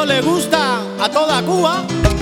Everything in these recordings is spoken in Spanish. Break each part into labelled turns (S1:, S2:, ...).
S1: le gusta a toda Cuba.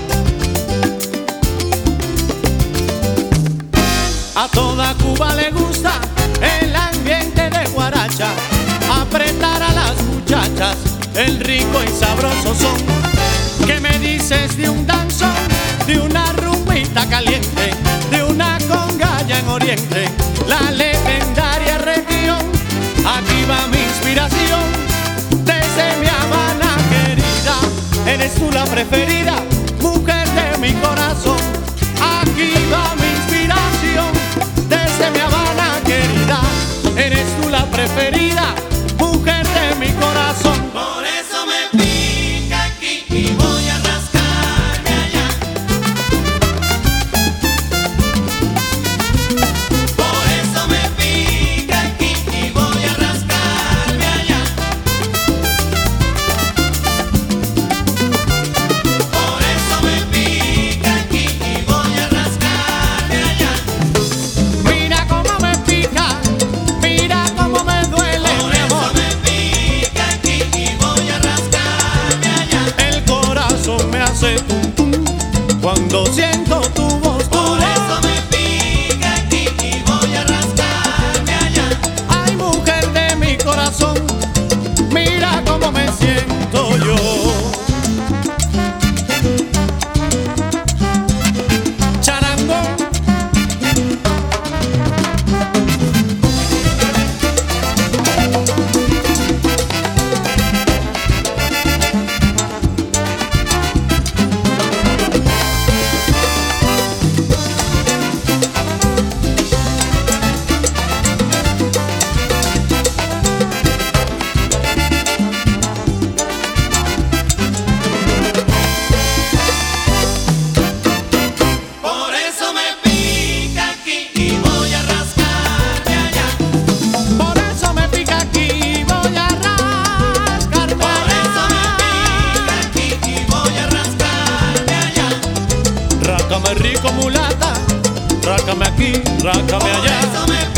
S1: A toda Cuba le gusta el ambiente de guaracha, apretar a las muchachas, el rico y sabroso son. ¿Qué me dices de un danzón, de una rumbita caliente, de una congaya en Oriente, la legendaria región? Aquí va mi inspiración, desde mi Habana querida, eres tú la preferida, mujer de mi corazón. Aquí va mi inspiración, desde mi Habana querida, eres tú la preferida, mujer de mi corazón.
S2: Por eso me pica aquí y voy a rascarme allá. Por eso me pica aquí y voy a rascarme allá. Por eso me pica aquí y voy a rascarme allá.
S1: Mira cómo me pica, mira cómo me duele,
S2: Por
S1: mi
S2: eso
S1: amor.
S2: me pica aquí y voy a rascarme allá.
S1: El corazón me hace tum tum cuando siento tu voz, tu
S2: Por
S1: voz.
S2: eso me pica aquí y voy a rascarme allá.
S1: Ay, mujer de mi corazón, mira cómo me siento yo. Charango.
S2: Por eso me pica aquí y voy a rascarme allá.
S1: Por eso me pica aquí, voy a rascarme.
S2: Por eso me pica aquí y voy a rascarme allá.
S1: Rácame rico mulata, rácame aquí, rácame
S2: Por
S1: allá.
S2: eso me